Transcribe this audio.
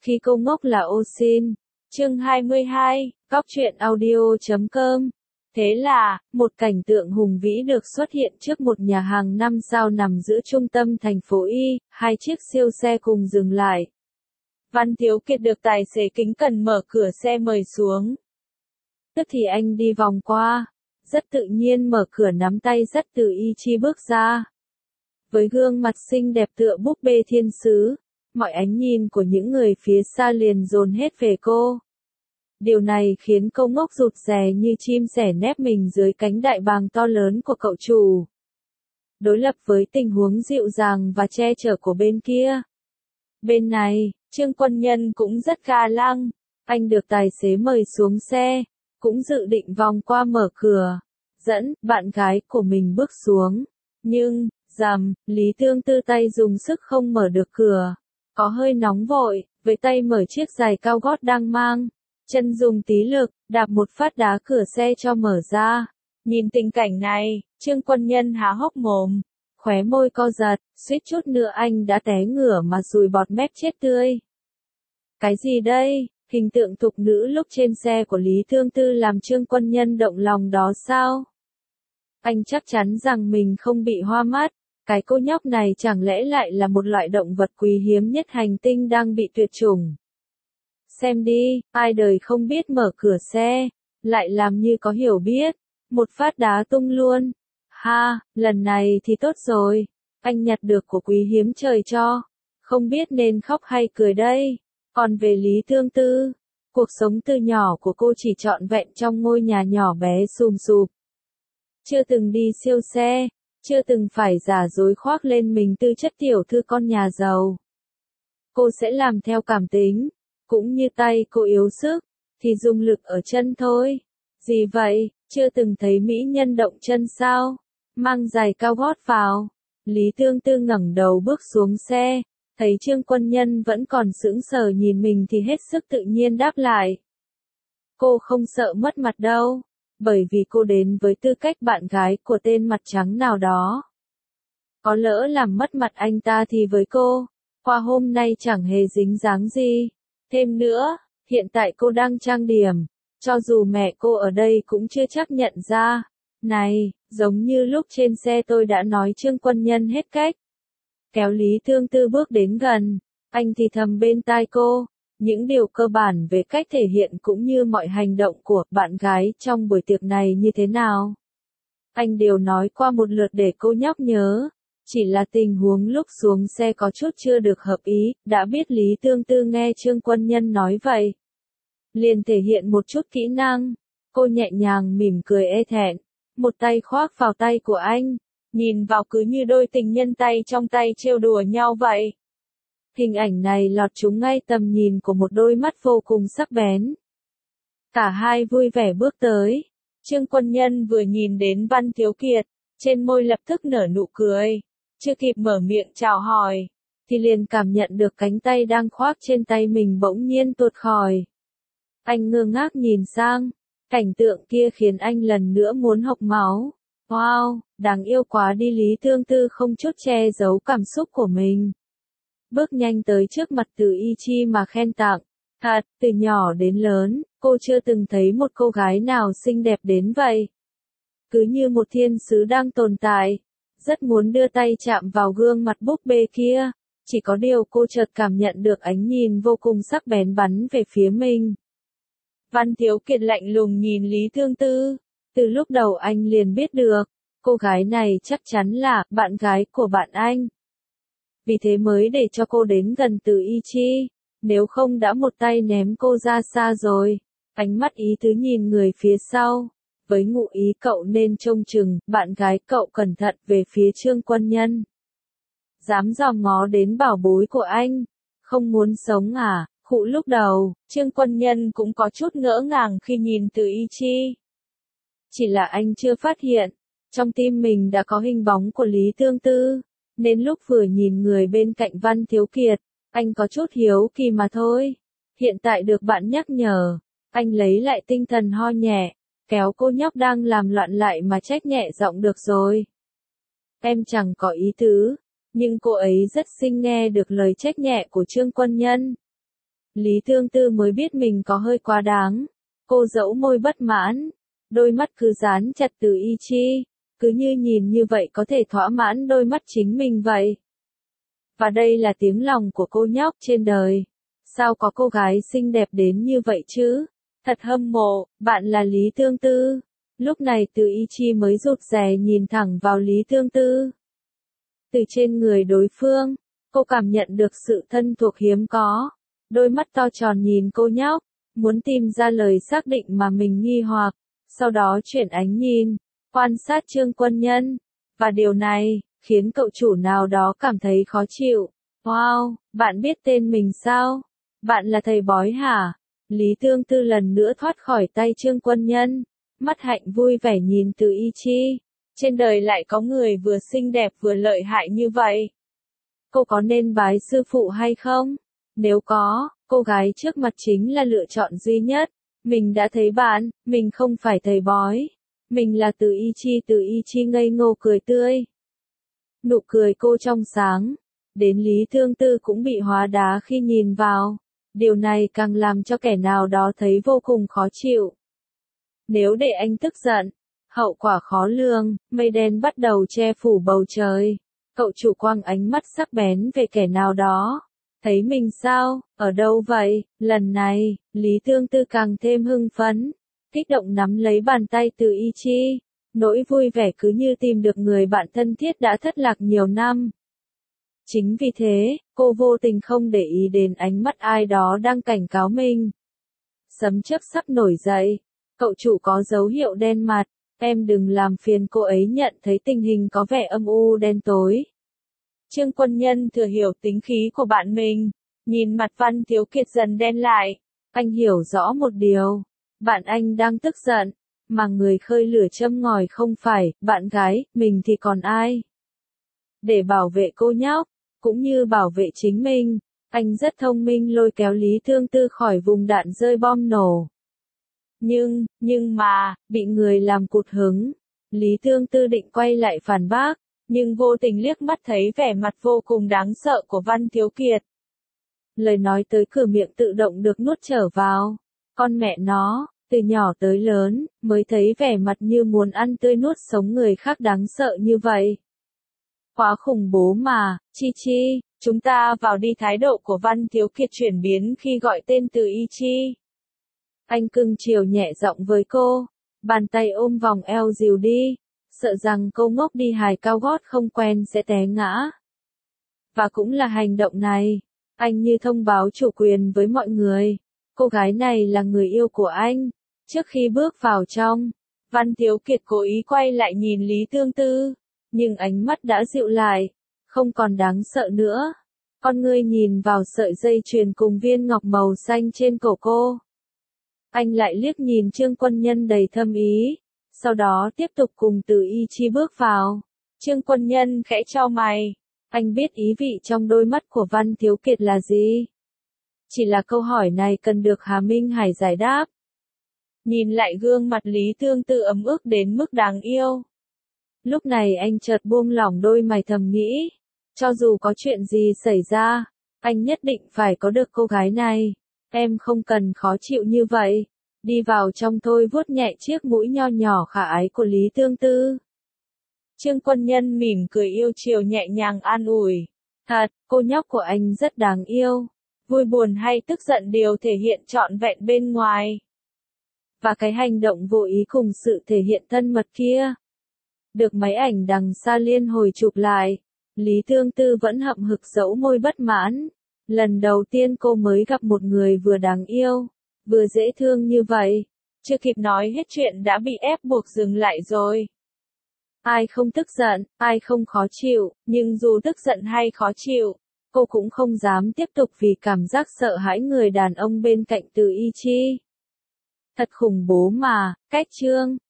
Khi cô ngốc là ô xin. Chương 22, Góc truyện audio.com. Thế là, một cảnh tượng hùng vĩ được xuất hiện trước một nhà hàng 5 sao nằm giữa trung tâm thành phố Y, hai chiếc siêu xe cùng dừng lại. Văn Thiếu Kiệt được tài xế kính cẩn mở cửa xe mời xuống. Tức thì anh đi vòng qua, rất tự nhiên mở cửa nắm tay rất từ Y Chi bước ra. Với gương mặt xinh đẹp tựa búp bê thiên sứ, mọi ánh nhìn của những người phía xa liền dồn hết về cô. Điều này khiến cô ngốc rụt rè như chim sẻ nép mình dưới cánh đại bàng to lớn của cậu chủ. Đối lập với tình huống dịu dàng và che chở của bên kia. Bên này, Trương Quân Nhân cũng rất ga lăng, anh được tài xế mời xuống xe, cũng dự định vòng qua mở cửa, dẫn bạn gái của mình bước xuống. Nhưng, rầm, Lý Tương Tư tay dùng sức không mở được cửa, có hơi nóng vội, với tay mở chiếc giày cao gót đang mang. Chân dùng tí lực, đạp một phát đá cửa xe cho mở ra. Nhìn tình cảnh này, Trương Quân Nhân há hốc mồm, khóe môi co giật, suýt chút nữa anh đã té ngửa mà sùi bọt mép chết tươi. Cái gì đây? Hình tượng thục nữ lúc trên xe của Lý Tương Tư làm Trương Quân Nhân động lòng đó sao? Anh chắc chắn rằng mình không bị hoa mắt, cái cô nhóc này chẳng lẽ lại là một loại động vật quý hiếm nhất hành tinh đang bị tuyệt chủng. Xem đi, ai đời không biết mở cửa xe, lại làm như có hiểu biết, một phát đá tung luôn. Ha, lần này thì tốt rồi, anh nhặt được của quý hiếm trời cho, không biết nên khóc hay cười đây. Còn về Lý Tương Tư, cuộc sống từ nhỏ của cô chỉ trọn vẹn trong ngôi nhà nhỏ bé sùm sụp. Chưa từng đi siêu xe, chưa từng phải giả dối khoác lên mình tư chất tiểu thư con nhà giàu. Cô sẽ làm theo cảm tính. Cũng như tay cô yếu sức, thì dùng lực ở chân thôi. Gì vậy, chưa từng thấy mỹ nhân động chân sao? Mang giày cao gót vào. Lý Tương Tư ngẩng đầu bước xuống xe, thấy Trương Quân Nhân vẫn còn sững sờ nhìn mình thì hết sức tự nhiên đáp lại. Cô không sợ mất mặt đâu, bởi vì cô đến với tư cách bạn gái của tên mặt trắng nào đó. Có lỡ làm mất mặt anh ta thì với cô, qua hôm nay chẳng hề dính dáng gì. Thêm nữa, hiện tại cô đang trang điểm, cho dù mẹ cô ở đây cũng chưa chắc nhận ra. Này, giống như lúc trên xe tôi đã nói Trương Quân Nhân hết cách. Kéo Lý Tương Tư bước đến gần, anh thì thầm bên tai cô, những điều cơ bản về cách thể hiện cũng như mọi hành động của bạn gái trong buổi tiệc này như thế nào. Anh đều nói qua một lượt để cô nhóc nhớ. Chỉ là tình huống lúc xuống xe có chút chưa được hợp ý, đã biết Lý Tương Tư nghe Trương Quân Nhân nói vậy. Liền thể hiện một chút kỹ năng, cô nhẹ nhàng mỉm cười e thẹn, một tay khoác vào tay của anh, nhìn vào cứ như đôi tình nhân tay trong tay trêu đùa nhau vậy. Hình ảnh này lọt trúng ngay tầm nhìn của một đôi mắt vô cùng sắc bén. Cả hai vui vẻ bước tới, Trương Quân Nhân vừa nhìn đến Văn Thiếu Kiệt, trên môi lập tức nở nụ cười. Chưa kịp mở miệng chào hỏi, thì liền cảm nhận được cánh tay đang khoác trên tay mình bỗng nhiên tuột khỏi. Anh ngơ ngác nhìn sang, cảnh tượng kia khiến anh lần nữa muốn hộc máu. Wow, đáng yêu quá đi. Lý Tương Tư không chút che giấu cảm xúc của mình. Bước nhanh tới trước mặt Từ Y Chi mà khen tặng. Thật, từ nhỏ đến lớn, cô chưa từng thấy một cô gái nào xinh đẹp đến vậy. Cứ như một thiên sứ đang tồn tại. Rất muốn đưa tay chạm vào gương mặt búp bê kia, chỉ có điều cô chợt cảm nhận được ánh nhìn vô cùng sắc bén bắn về phía mình. Văn Thiếu Kiệt lạnh lùng nhìn Lý Tương Tư, từ lúc đầu anh liền biết được, cô gái này chắc chắn là bạn gái của bạn anh. Vì thế mới để cho cô đến gần Từ Y Chi, nếu không đã một tay ném cô ra xa rồi. Ánh mắt ý tứ nhìn người phía sau. Với ngụ ý cậu nên trông chừng, bạn gái cậu cẩn thận về phía Trương Quân Nhân. Dám dòm ngó đến bảo bối của anh, không muốn sống à? Khụ lúc đầu, Trương Quân Nhân cũng có chút ngỡ ngàng khi nhìn Từ Y Chi. Chỉ là anh chưa phát hiện, trong tim mình đã có hình bóng của Lý Tương Tư, nên lúc vừa nhìn người bên cạnh Văn Thiếu Kiệt, anh có chút hiếu kỳ mà thôi. Hiện tại được bạn nhắc nhở, anh lấy lại tinh thần ho nhẹ. Kéo cô nhóc đang làm loạn lại mà trách nhẹ giọng được rồi. Em chẳng có ý tứ, nhưng cô ấy rất xinh nghe được lời trách nhẹ của Trương Quân Nhân. Lý Thương Tư mới biết mình có hơi quá đáng. Cô dẫu môi bất mãn, đôi mắt cứ dán chặt Từ Y Chi, cứ như nhìn như vậy có thể thỏa mãn đôi mắt chính mình vậy. Và đây là tiếng lòng của cô nhóc trên đời. Sao có cô gái xinh đẹp đến như vậy chứ? Thật hâm mộ, bạn là Lý Thương Tư. Lúc này Từ Y Chi mới rụt rè nhìn thẳng vào Lý Thương Tư. Từ trên người đối phương, cô cảm nhận được sự thân thuộc hiếm có. Đôi mắt to tròn nhìn cô nhóc, muốn tìm ra lời xác định mà mình nghi hoặc, sau đó chuyển ánh nhìn, quan sát Trương Quân Nhân. Và điều này, khiến cậu chủ nào đó cảm thấy khó chịu. Wow, bạn biết tên mình sao? Bạn là thầy bói hả? Lý Thương Tư lần nữa thoát khỏi tay Trương Quân Nhân. Mắt hạnh vui vẻ nhìn Từ Y Chi. Trên đời lại có người vừa xinh đẹp vừa lợi hại như vậy. Cô có nên bái sư phụ hay không? Nếu có, cô gái trước mặt chính là lựa chọn duy nhất. Mình đã thấy bạn, mình không phải thầy bói. Mình là Từ Y Chi. Từ Y Chi ngây ngô cười tươi. Nụ cười cô trong sáng. Đến Lý Thương Tư cũng bị hóa đá khi nhìn vào. Điều này càng làm cho kẻ nào đó thấy vô cùng khó chịu. Nếu để anh tức giận, hậu quả khó lường, mây đen bắt đầu che phủ bầu trời. Cậu chủ quăng ánh mắt sắc bén về kẻ nào đó. Thấy mình sao, ở đâu vậy? Lần này, Lý Thương Tư càng thêm hưng phấn. Kích động nắm lấy bàn tay Từ Y Chi. Nỗi vui vẻ cứ như tìm được người bạn thân thiết đã thất lạc nhiều năm. Chính vì thế, cô vô tình không để ý đến ánh mắt ai đó đang cảnh cáo mình. Sấm chớp sắp nổi dậy. Cậu chủ có dấu hiệu đen mặt. Em đừng làm phiền cô ấy. Nhận thấy tình hình có vẻ âm u đen tối, Trương Quân Nhân thừa hiểu tính khí của bạn mình. Nhìn mặt Văn Thiếu Kiệt dần đen lại. Anh hiểu rõ một điều. Bạn anh đang tức giận. Mà người khơi lửa châm ngòi không phải bạn gái, mình thì còn ai? Để bảo vệ cô nhóc, cũng như bảo vệ chính mình, anh rất thông minh lôi kéo Lý Thương Tư khỏi vùng đạn rơi bom nổ. Nhưng mà, bị người làm cụt hứng. Lý Thương Tư định quay lại phản bác, nhưng vô tình liếc mắt thấy vẻ mặt vô cùng đáng sợ của Văn Thiếu Kiệt. Lời nói tới cửa miệng tự động được nuốt trở vào. Con mẹ nó, từ nhỏ tới lớn, mới thấy vẻ mặt như muốn ăn tươi nuốt sống người khác đáng sợ như vậy. Quá khủng bố mà, Chi Chi, chúng ta vào đi. Thái độ của Văn Thiếu Kiệt chuyển biến khi gọi tên Từ Y Chi. Anh cưng chiều nhẹ giọng với cô, bàn tay ôm vòng eo dìu đi, sợ rằng cô ngốc đi hài cao gót không quen sẽ té ngã. Và cũng là hành động này, anh như thông báo chủ quyền với mọi người. Cô gái này là người yêu của anh. Trước khi bước vào trong, Văn Thiếu Kiệt cố ý quay lại nhìn Lý Thương Tư, nhưng ánh mắt đã dịu lại, không còn đáng sợ nữa. Con ngươi nhìn vào sợi dây chuyền cùng viên ngọc màu xanh trên cổ cô. Anh lại liếc nhìn Trương Quân Nhân đầy thâm ý, sau đó tiếp tục cùng Từ Y Chi bước vào. Trương Quân Nhân khẽ chau mày, anh biết ý vị trong đôi mắt của Văn Thiếu Kiệt là gì. Chỉ là câu hỏi này cần được Hà Minh Hải giải đáp. Nhìn lại gương mặt Lý Thương Tư ấm ức đến mức đáng yêu. Lúc này anh chợt buông lỏng đôi mày thầm nghĩ, cho dù có chuyện gì xảy ra, anh nhất định phải có được cô gái này. Em không cần khó chịu như vậy. Đi vào trong thôi. Vuốt nhẹ chiếc mũi nho nhỏ khả ái của Lý Thương Tư. Trương Quân Nhân mỉm cười yêu chiều nhẹ nhàng an ủi. Thật, cô nhóc của anh rất đáng yêu. Vui buồn hay tức giận đều thể hiện trọn vẹn bên ngoài. Và cái hành động vô ý cùng sự thể hiện thân mật kia, được máy ảnh đằng xa liên hồi chụp lại. Lý Thương Tư vẫn hậm hực dẫu môi bất mãn. Lần đầu tiên cô mới gặp một người vừa đáng yêu, vừa dễ thương như vậy. Chưa kịp nói hết chuyện đã bị ép buộc dừng lại rồi. Ai không tức giận, ai không khó chịu, nhưng dù tức giận hay khó chịu, cô cũng không dám tiếp tục vì cảm giác sợ hãi người đàn ông bên cạnh Từ Y Chi. Thật khủng bố mà, cách Trương